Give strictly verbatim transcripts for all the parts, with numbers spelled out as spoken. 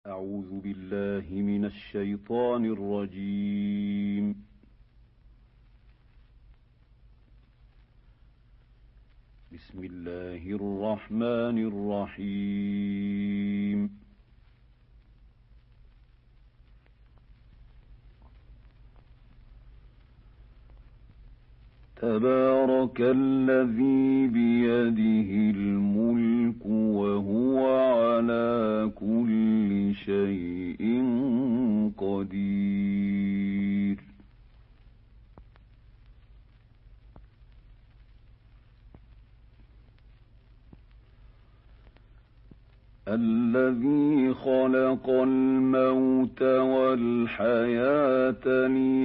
أعوذ بالله من الشيطان الرجيم. بسم الله الرحمن الرحيم. تبارك الذي بيده الملك وهو على كل شيء قدير. الذي خلق الموت والحياة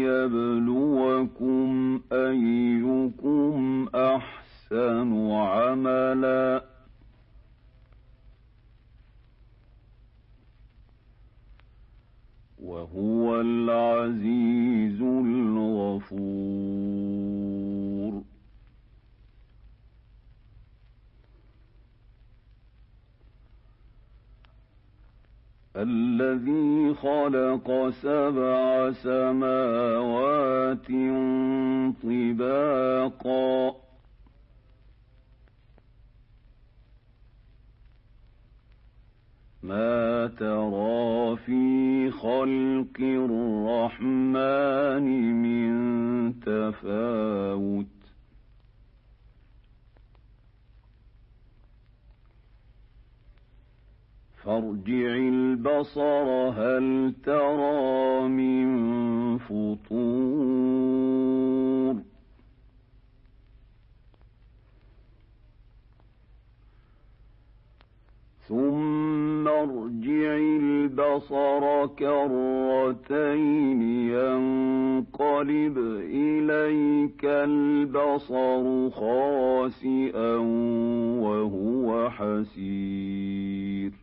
ليبلوكم أيكم أحسن عملا وهو العزيز الغفور. الذي خلق سبع سماوات طباقا ما ترى في خلق الرحمن من تفاوت فارجع البصر هل ترى من فطور ثم ارجع البصر كرتين ينقلب إليك البصر خاسئا وهو حسير.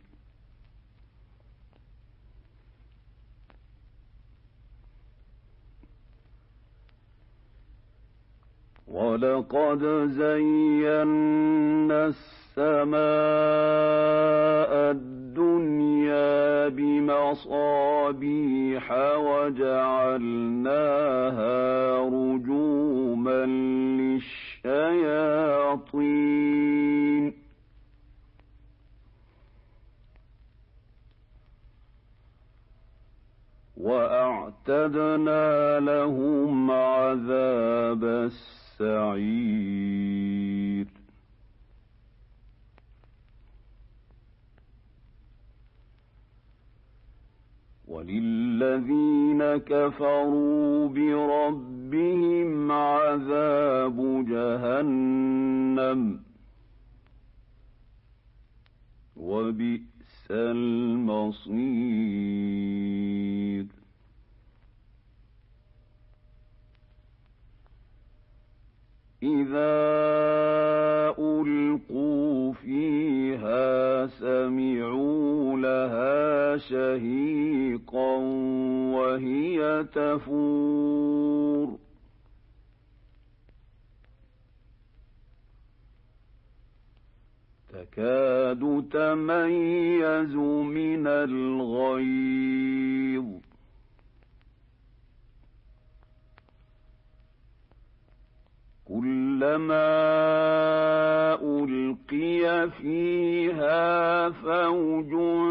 ولقد زينا السماء الدنيا بمصابيح وجعلناها رجوما للشياطين وأعتدنا لهم عذاب السعير. وللذين كفروا بربهم عذاب جهنم وبئس المصير. إذا ألقوا فيها سمعوا لها شهيقا وهي تفور تكاد تميز من الغيظ كلما ألقي فيها فوج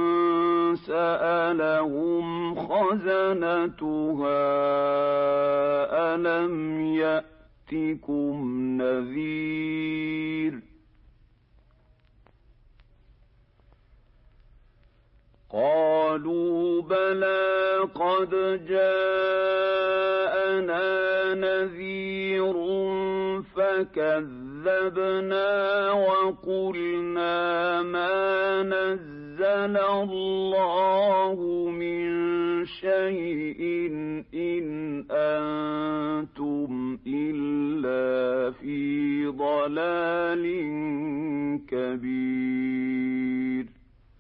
سألهم خزنتها ألم يأتكم نذير قالوا بلى قد جاءنا نذير فكذبنا وقلنا ما نزل الله من شيء إن أنتم إلا في ضلال كبير.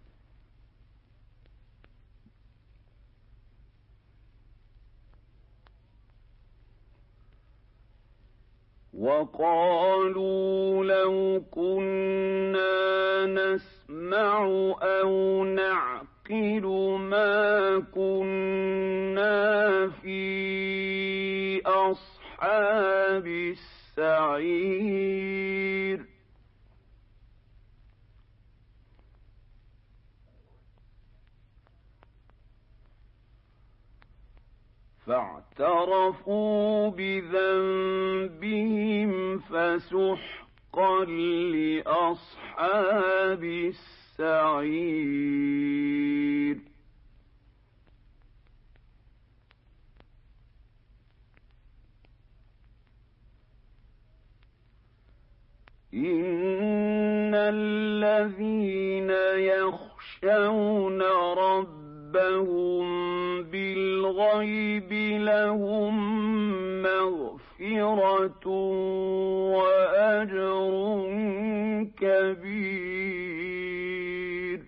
وقالوا لو كنا نسمع أو نعقل نُدْخِلُ مَا كُنَّا فِي أَصْحَابِ السَّعِيرِ فاعترفوا بذنبهم فسحقا لأصحاب السعير إن الذين يخشون ربهم بالغيب لهم مغفرة وأجر كبير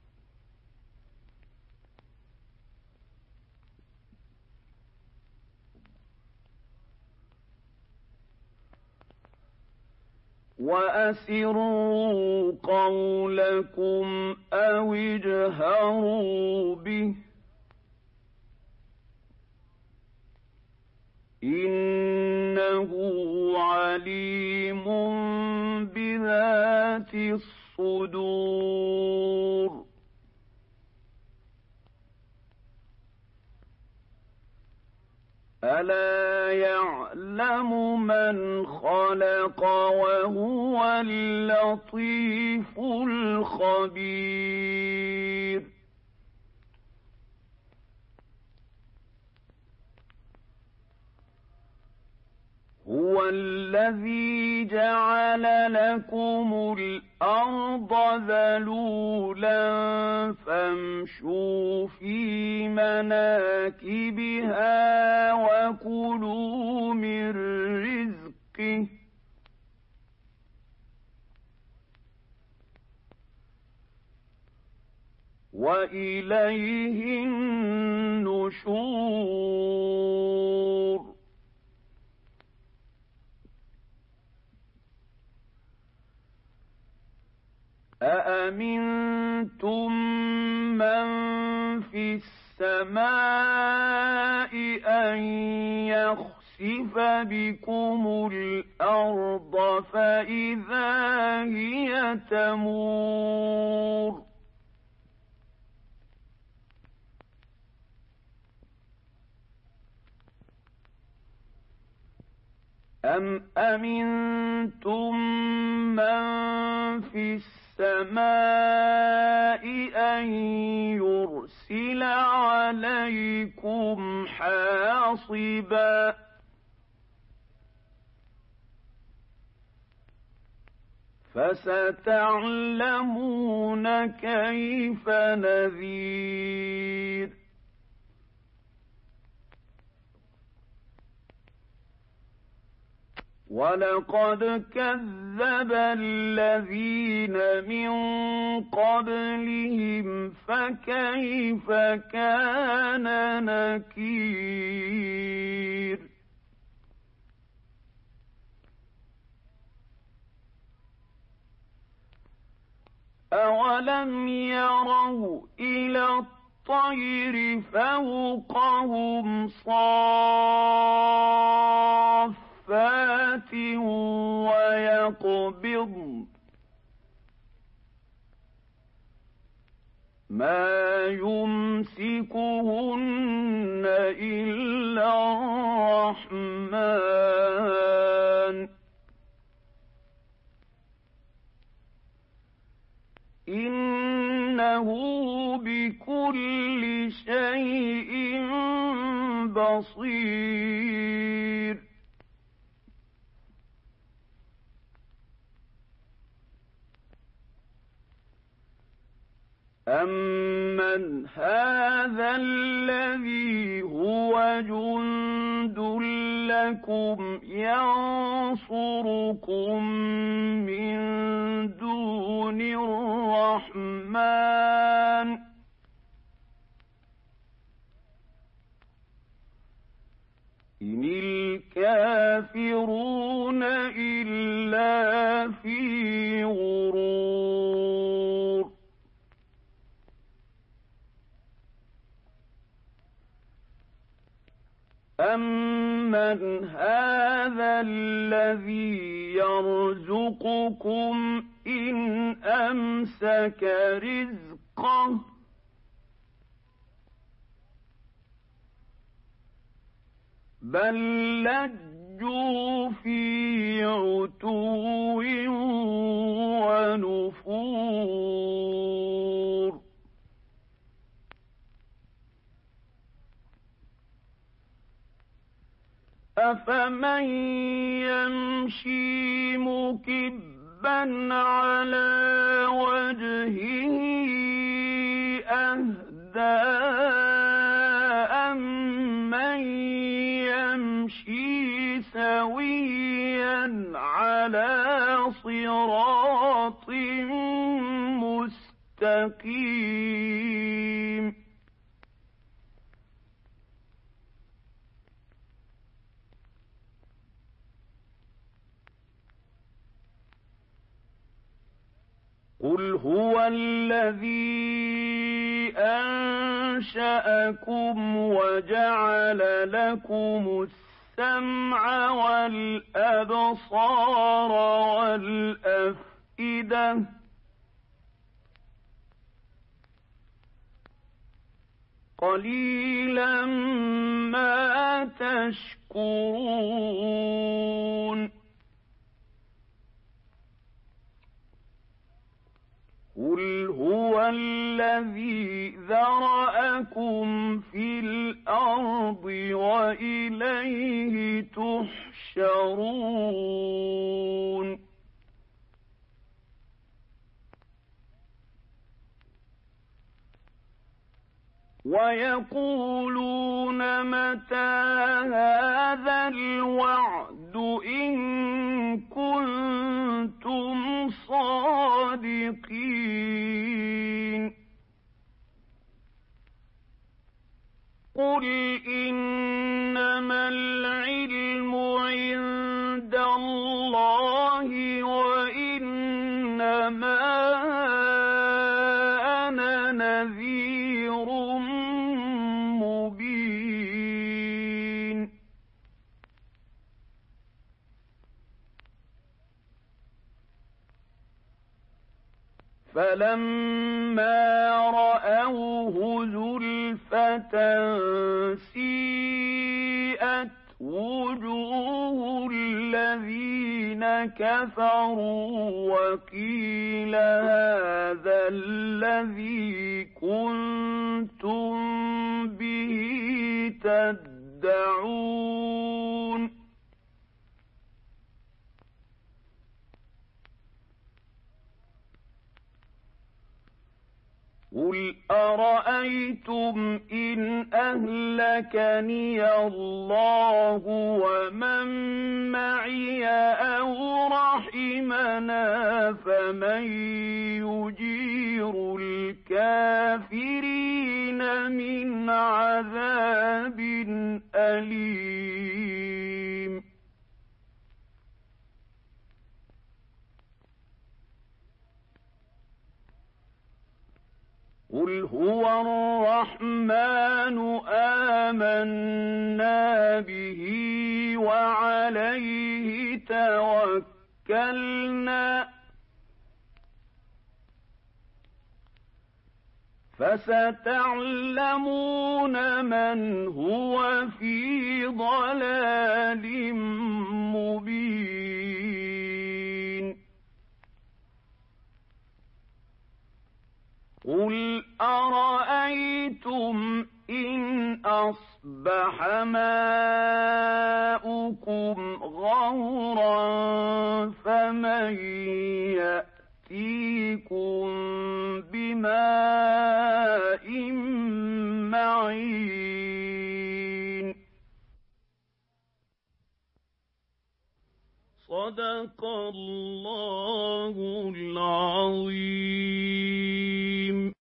وأسروا قولكم أو اجهروا به إنه عليم بذات الصدور ألا يعلم من خلق وهو اللطيف الخبير هو الذي جعل لكم الأرض ذلولا فامشوا في مناكبها وكلوا من رزقه وإليه النشور أأمنتم من في السماء أن يخسف بكم الأرض فإذا هي تمور أم أمنتم من في السماء أن يرسل عليكم حاصبا فستعلمون كيف نذير ولقد كذب الذين من قبلهم فكيف كان نكير أولم يروا إلى الطير فوقهم صافات ويقبضن ما يمسكهن إلا الرحمن إنه بكل شيء بصير أَمَّنْ هَذَا الَّذِي هُوَ جُندٌ لَّكُمْ يَنصُرُكُم مِّن دُونِ الرَّحْمَٰنِ إِنِ الْكَافِرُونَ إِلَّا فِي غُرُورٍ أَمَّنْ هَٰذَا الَّذِي يَرْزُقُكُمْ إِنْ أَمْسَكَ رِزْقَهُ بَل لَّجُّوا فِي عُتُوٍّ وَنُفُورٍ أَفَمَن يَمْشِي مُكِبًّا عَلَىٰ وَجْهِهِ أَهْدَىٰ أَمَّن يَمْشِي سَوِيًّا عَلَىٰ صِرَاطٍ مُّسْتَقِيمٍ قُلْ هُوَ الَّذِي أَنشَأَكُمْ وَجَعَلَ لَكُمُ السَّمْعَ وَالْأَبْصَارَ وَالْأَفْئِدَةَ ۖ قَلِيلًا مَّا تَشْكُرُونَ قُلْ هُوَ الَّذِي ذَرَأَكُمْ فِي الْأَرْضِ وَإِلَيْهِ تُحْشَرُونَ وَيَقُولُونَ مَتَىٰ هَٰذَا الْوَعْدُ إِن كُنتُمْ صَادِقِينَ قُلْ إِنَّمَا الْعِلْمُ عِندَ اللَّهِ وَإِنَّمَا أَنَا نَذِيرٌ مُّبِينٌ فَلَمَّا رَأَوْهُ زُلْفَةً سِيئَتْ وُجُوهُ الَّذِينَ كَفَرُوا وَقِيلَ هَٰذَا الَّذِي كُنتُم بِهِ تَدَّعُونَ قُلْ أَرَأَيْتُمْ إِنْ أَهْلَكَنِيَ اللَّهُ وَمَن مَّعِيَ أَوْ رَحِمَنَا فَمَن يُجِيرُ الْكَافِرِينَ مِنْ عَذَابٍ أَلِيمٍ قُلْ هُوَ الرَّحْمَٰنُ آمَنَّا بِهِ وَعَلَيْهِ تَوَكَّلْنَا فَسَتَعْلَمُونَ مَنْ هُوَ فِي ضَلَالٍ مُّبِينٍ قُلْ أَرَأَيْتُمْ إِنْ أَصْبَحَ مَاؤُكُمْ غَوْرًا فَمَن يَأْتِيكُم بِمَاءٍ مَّعِينٍ صدق الله العظيم.